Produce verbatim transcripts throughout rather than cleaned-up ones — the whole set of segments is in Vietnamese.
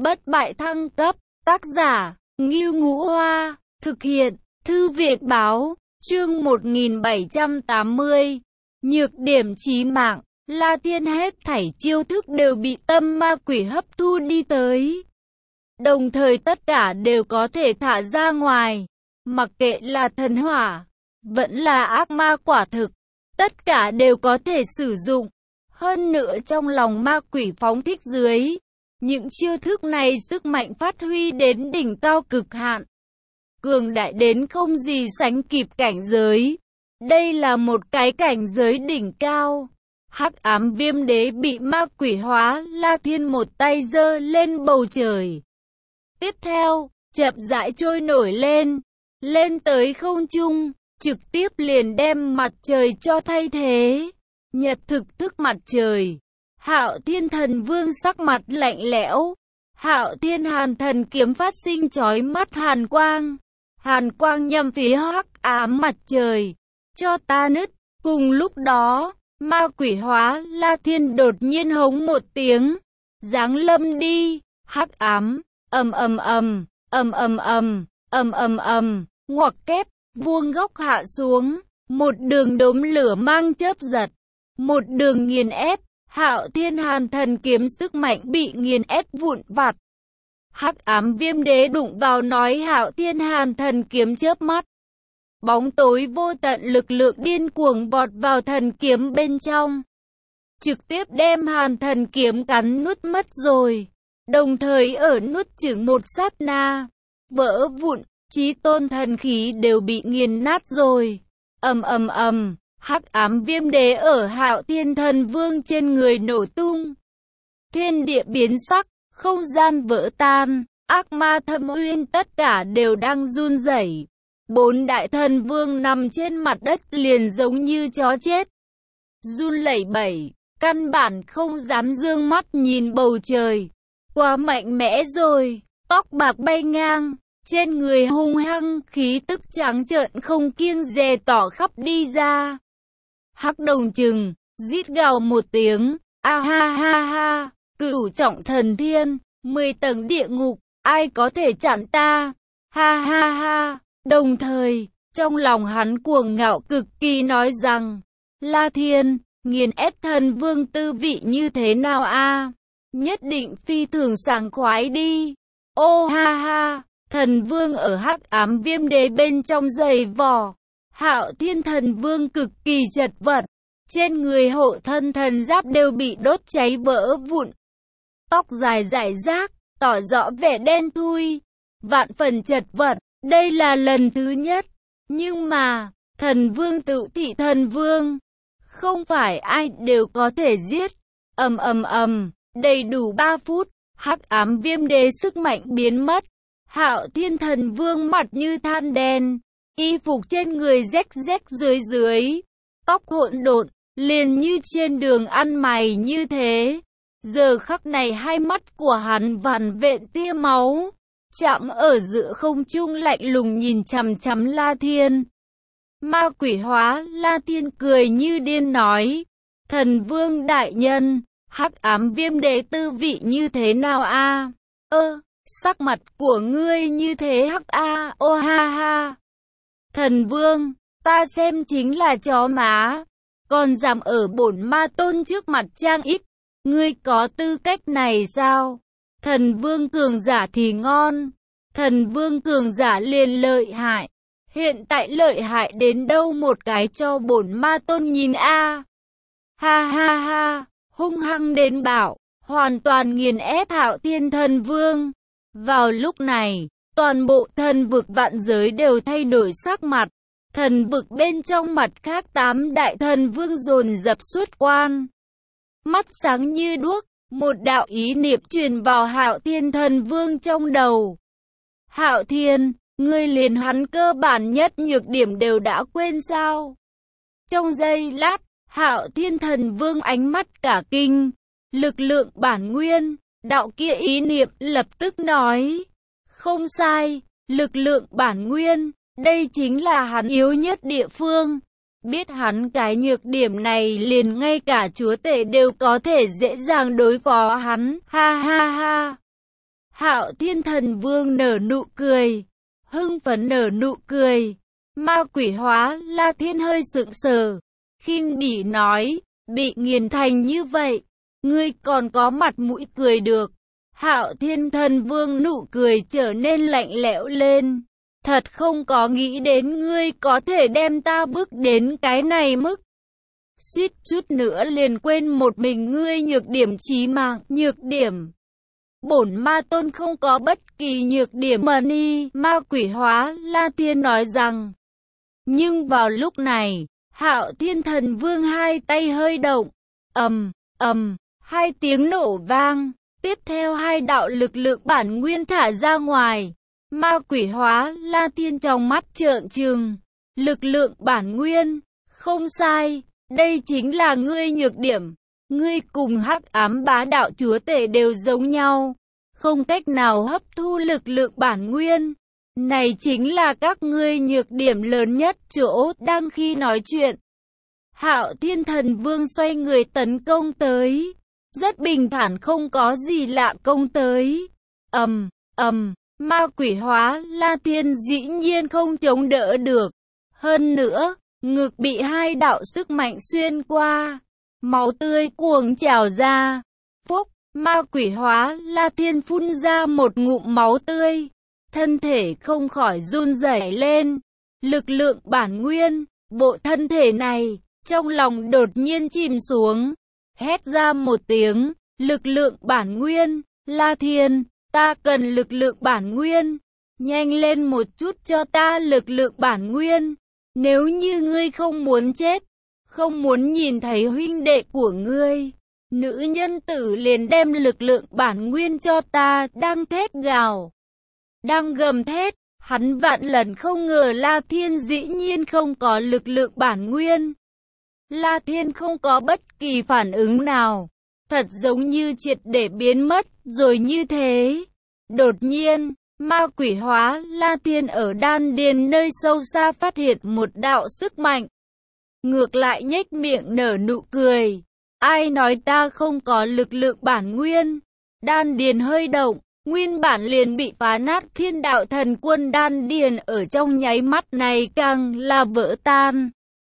Bất bại thăng cấp, tác giả, Ngưu Ngũ Hoa, thực hiện, Thư viện báo, chương một nghìn bảy trăm tám mươi. Nhược điểm chí mạng, La Thiên hết thảy chiêu thức đều bị tâm ma quỷ hấp thu đi tới. Đồng thời tất cả đều có thể thả ra ngoài, mặc kệ là thần hỏa, vẫn là ác ma quả thực, tất cả đều có thể sử dụng. Hơn nữa trong lòng ma quỷ phóng thích dưới, những chiêu thức này sức mạnh phát huy đến đỉnh cao cực hạn, cường đại đến không gì sánh kịp cảnh giới. Đây là một cái cảnh giới đỉnh cao. Hắc ám viêm đế bị ma quỷ hóa, La Thiên một tay giơ lên bầu trời. Tiếp theo, chậm rãi trôi nổi lên, lên tới không trung, trực tiếp liền đem mặt trời cho thay thế. Nhật thực thức mặt trời. Hạo Thiên Thần Vương sắc mặt lạnh lẽo. Hạo Thiên Hàn Thần kiếm phát sinh chói mắt hàn quang. Hàn quang nhằm phía hắc ám mặt trời. Cho ta nứt. Cùng lúc đó, ma quỷ hóa La Thiên đột nhiên hống một tiếng. Giáng lâm đi. Hắc ám. Ầm ầm ầm, ầm ầm ầm, ầm ầm ầm, ngoặc kép, vuông góc hạ xuống, một đường đốm lửa mang chớp giật, một đường nghiền ép. Hạo Thiên Hàn Thần kiếm sức mạnh bị nghiền ép vụn vặt. Hắc ám viêm đế đụng vào nói Hạo Thiên Hàn Thần kiếm chớp mắt. Bóng tối vô tận lực lượng điên cuồng vọt vào thần kiếm bên trong, trực tiếp đem Hàn Thần kiếm cắn nuốt mất rồi. Đồng thời ở nuốt chửng một sát na, vỡ vụn, chí tôn thần khí đều bị nghiền nát rồi. Ầm ầm ầm, hắc ám viêm đế ở Hạo Thiên Thần Vương trên người nổ tung. Thiên địa biến sắc, không gian vỡ tan, ác ma thâm uyên tất cả đều đang run rẩy. Bốn đại thần vương nằm trên mặt đất liền giống như chó chết, run lẩy bẩy, căn bản không dám dương mắt nhìn bầu trời. Quá mạnh mẽ rồi, tóc bạc bay ngang, trên người hung hăng, khí tức trắng trợn không kiêng dè tỏ khắp đi ra. Hắc đồng trừng, rít gào một tiếng, a ha ha ha, cửu trọng thần thiên, mười tầng địa ngục, ai có thể chặn ta, ha ha ha. Đồng thời, trong lòng hắn cuồng ngạo cực kỳ nói rằng, La Thiên, nghiền ép thần vương tư vị như thế nào a? Nhất định phi thường sảng khoái đi. Ô ha ha, thần vương ở hắc ám viêm đế bên trong giày vò. Hạo Thiên Thần Vương cực kỳ chật vật, trên người hộ thân thần giáp đều bị đốt cháy vỡ vụn. Tóc dài rải rác, tỏ rõ vẻ đen thui, vạn phần chật vật. Đây là lần thứ nhất, nhưng mà, thần vương tự thị thần vương, không phải ai đều có thể giết. Ầm ầm ầm. Đầy đủ ba phút, hắc ám viêm đế sức mạnh biến mất. Hạo Thiên Thần Vương mặt như than đen, y phục trên người rách rách dưới dưới, tóc hỗn độn, liền như trên đường ăn mày như thế. Giờ khắc này hai mắt của hắn vằn vện tia máu, chạm ở giữa không trung lạnh lùng nhìn chằm chằm La Thiên. Ma quỷ hóa La Thiên cười như điên nói, Thần Vương đại nhân, hắc ám viêm đế tư vị như thế nào a? Ơ, sắc mặt của ngươi như thế hắc a, ô ha ha. Thần Vương, ta xem chính là chó má, còn dám ở bổn ma tôn trước mặt trang ích, ngươi có tư cách này sao? Thần Vương cường giả thì ngon, thần Vương cường giả liền lợi hại, hiện tại lợi hại đến đâu một cái cho bổn ma tôn nhìn a. Ha ha ha. Hung hăng đến bảo, hoàn toàn nghiền ép Hạo Thiên Thần Vương. Vào lúc này, toàn bộ thần vực vạn giới đều thay đổi sắc mặt. Thần vực bên trong mặt khác tám đại thần vương dồn dập xuất quan. Mắt sáng như đuốc, một đạo ý niệm truyền vào Hạo Thiên Thần Vương trong đầu. Hạo Thiên, ngươi liền hắn cơ bản nhất nhược điểm đều đã quên sao? Trong giây lát, Hạo Thiên Thần Vương ánh mắt cả kinh, lực lượng bản nguyên, đạo kia ý niệm lập tức nói, không sai, lực lượng bản nguyên, đây chính là hắn yếu nhất địa phương. Biết hắn cái nhược điểm này liền ngay cả chúa tể đều có thể dễ dàng đối phó hắn, ha ha ha. Hạo Thiên Thần Vương nở nụ cười, hưng phấn nở nụ cười. Ma quỷ hóa La Thiên hơi sững sờ, khinh bỉ nói, bị nghiền thành như vậy, ngươi còn có mặt mũi cười được. Hạo Thiên Thần Vương nụ cười trở nên lạnh lẽo lên, thật không có nghĩ đến ngươi có thể đem ta bước đến cái này mức. Suýt chút nữa liền quên một mình ngươi nhược điểm chí mạng, nhược điểm. Bổn ma tôn không có bất kỳ nhược điểm mà ni, ma quỷ hóa La Thiên nói rằng. Nhưng vào lúc này, Hạo Thiên Thần Vương hai tay hơi động, ầm, ầm, hai tiếng nổ vang, tiếp theo hai đạo lực lượng bản nguyên thả ra ngoài. Ma quỷ hóa La Thiên trong mắt trợn trừng, lực lượng bản nguyên, không sai, đây chính là ngươi nhược điểm. Ngươi cùng Hắc Ám Bá Đạo Chúa Tể đều giống nhau, không cách nào hấp thu lực lượng bản nguyên. Này chính là các ngươi nhược điểm lớn nhất chỗ. Đang khi nói chuyện, Hạo Thiên Thần Vương xoay người tấn công tới, rất bình thản không có gì lạ công tới. Ầm, ầm, ma quỷ hóa La Thiên dĩ nhiên không chống đỡ được. Hơn nữa, ngực bị hai đạo sức mạnh xuyên qua, máu tươi cuồng trào ra. Phúc, ma quỷ hóa La Thiên phun ra một ngụm máu tươi, thân thể không khỏi run rẩy lên. Lực lượng bản nguyên, bộ thân thể này, trong lòng đột nhiên chìm xuống, hét ra một tiếng, lực lượng bản nguyên, La Thiên, ta cần lực lượng bản nguyên, nhanh lên một chút cho ta lực lượng bản nguyên, nếu như ngươi không muốn chết, không muốn nhìn thấy huynh đệ của ngươi, nữ nhân tử liền đem lực lượng bản nguyên cho ta. Đang thét gào, đang gầm thét, hắn vạn lần không ngờ La Thiên dĩ nhiên không có lực lượng bản nguyên. La Thiên không có bất kỳ phản ứng nào, thật giống như triệt để biến mất rồi như thế. Đột nhiên, ma quỷ hóa La Thiên ở đan điền nơi sâu xa phát hiện một đạo sức mạnh. Ngược lại nhếch miệng nở nụ cười. Ai nói ta không có lực lượng bản nguyên? Đan điền hơi động, nguyên bản liền bị phá nát thiên đạo thần quân đan điền ở trong nháy mắt này càng là vỡ tan.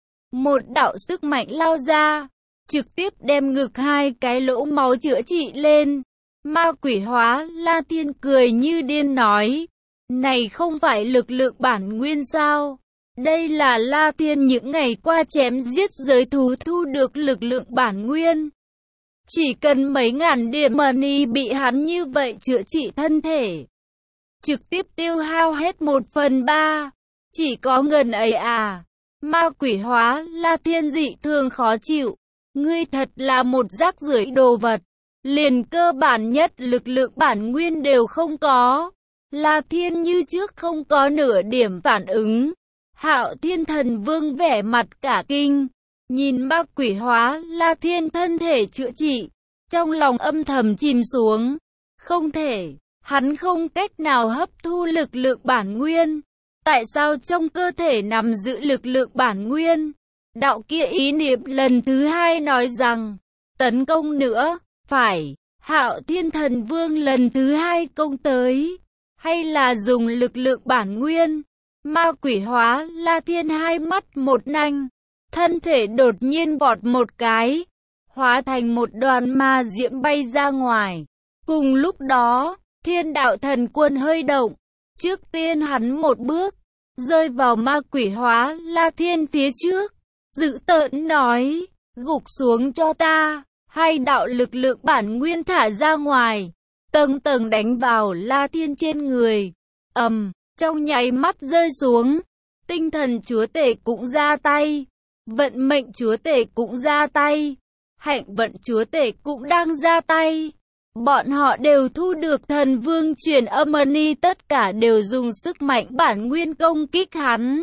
Một đạo sức mạnh lao ra, trực tiếp đem ngực hai cái lỗ máu chữa trị lên. Ma quỷ hóa La Thiên cười như điên nói, này không phải lực lượng bản nguyên sao? Đây là La Thiên những ngày qua chém giết giới thú thu được lực lượng bản nguyên. Chỉ cần mấy ngàn điểm money bị hắn như vậy chữa trị thân thể, trực tiếp tiêu hao hết một phần ba. Chỉ có ngần ấy à? Ma quỷ hóa La Thiên dị thường khó chịu. Ngươi thật là một rác rưởi đồ vật, liền cơ bản nhất lực lượng bản nguyên đều không có. La Thiên như trước không có nửa điểm phản ứng. Hạo Thiên Thần Vương vẻ mặt cả kinh, nhìn ma quỷ hóa La Thiên thân thể chữa trị, trong lòng âm thầm chìm xuống. Không thể, hắn không cách nào hấp thu lực lượng bản nguyên. Tại sao trong cơ thể nằm giữ lực lượng bản nguyên? Đạo kia ý niệm lần thứ hai nói rằng, tấn công nữa, phải. Hạo Thiên Thần Vương lần thứ hai công tới, hay là dùng lực lượng bản nguyên? Ma quỷ hóa La Thiên hai mắt một nanh, thân thể đột nhiên vọt một cái, hóa thành một đoàn ma diễm bay ra ngoài. Cùng lúc đó, thiên đạo thần quân hơi động, trước tiên hắn một bước, rơi vào ma quỷ hóa La Thiên phía trước, dữ tợn nói, gục xuống cho ta. Hai đạo lực lượng bản nguyên thả ra ngoài, tầng tầng đánh vào La Thiên trên người. Ầm, um, trong nháy mắt rơi xuống. Tinh thần chúa tể cũng ra tay, vận mệnh chúa tể cũng ra tay, hạnh vận chúa tể cũng đang ra tay. Bọn họ đều thu được thần vương truyền âm money, tất cả đều dùng sức mạnh bản nguyên công kích hắn.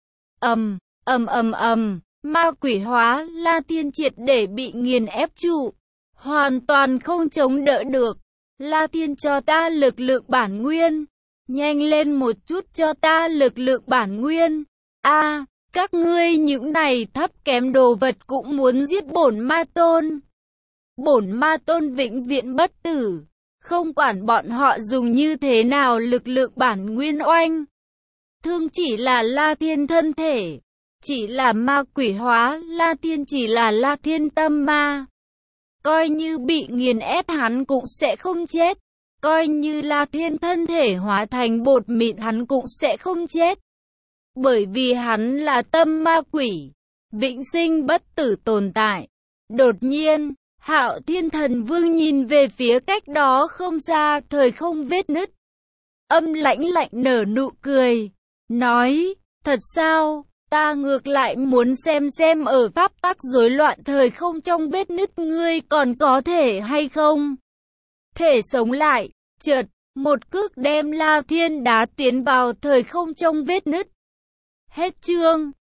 Ầm, ầm ầm ầm. Ma quỷ hóa La Thiên triệt để bị nghiền ép trụ, hoàn toàn không chống đỡ được. La Thiên cho ta lực lượng bản nguyên, nhanh lên một chút cho ta lực lượng bản nguyên. A, à, các ngươi những này thấp kém đồ vật cũng muốn giết bổn ma tôn. Bổn ma tôn vĩnh viễn bất tử, không quản bọn họ dùng như thế nào lực lượng bản nguyên oanh. Thương chỉ là La Thiên thân thể, chỉ là ma quỷ hóa, La Thiên chỉ là La Thiên tâm ma. Coi như bị nghiền ép hắn cũng sẽ không chết. Coi như La Thiên thân thể hóa thành bột mịn hắn cũng sẽ không chết. Bởi vì hắn là tâm ma quỷ, vĩnh sinh bất tử tồn tại. Đột nhiên, Hạo Thiên Thần Vương nhìn về phía cách đó không xa thời không vết nứt. Âm lãnh lạnh nở nụ cười, nói, thật sao, ta ngược lại muốn xem xem ở pháp tắc rối loạn thời không trong vết nứt ngươi còn có thể hay không. Thể sống lại, chợt, một cước đem La Thiên đá tiến vào thời không trong vết nứt. Hết chương.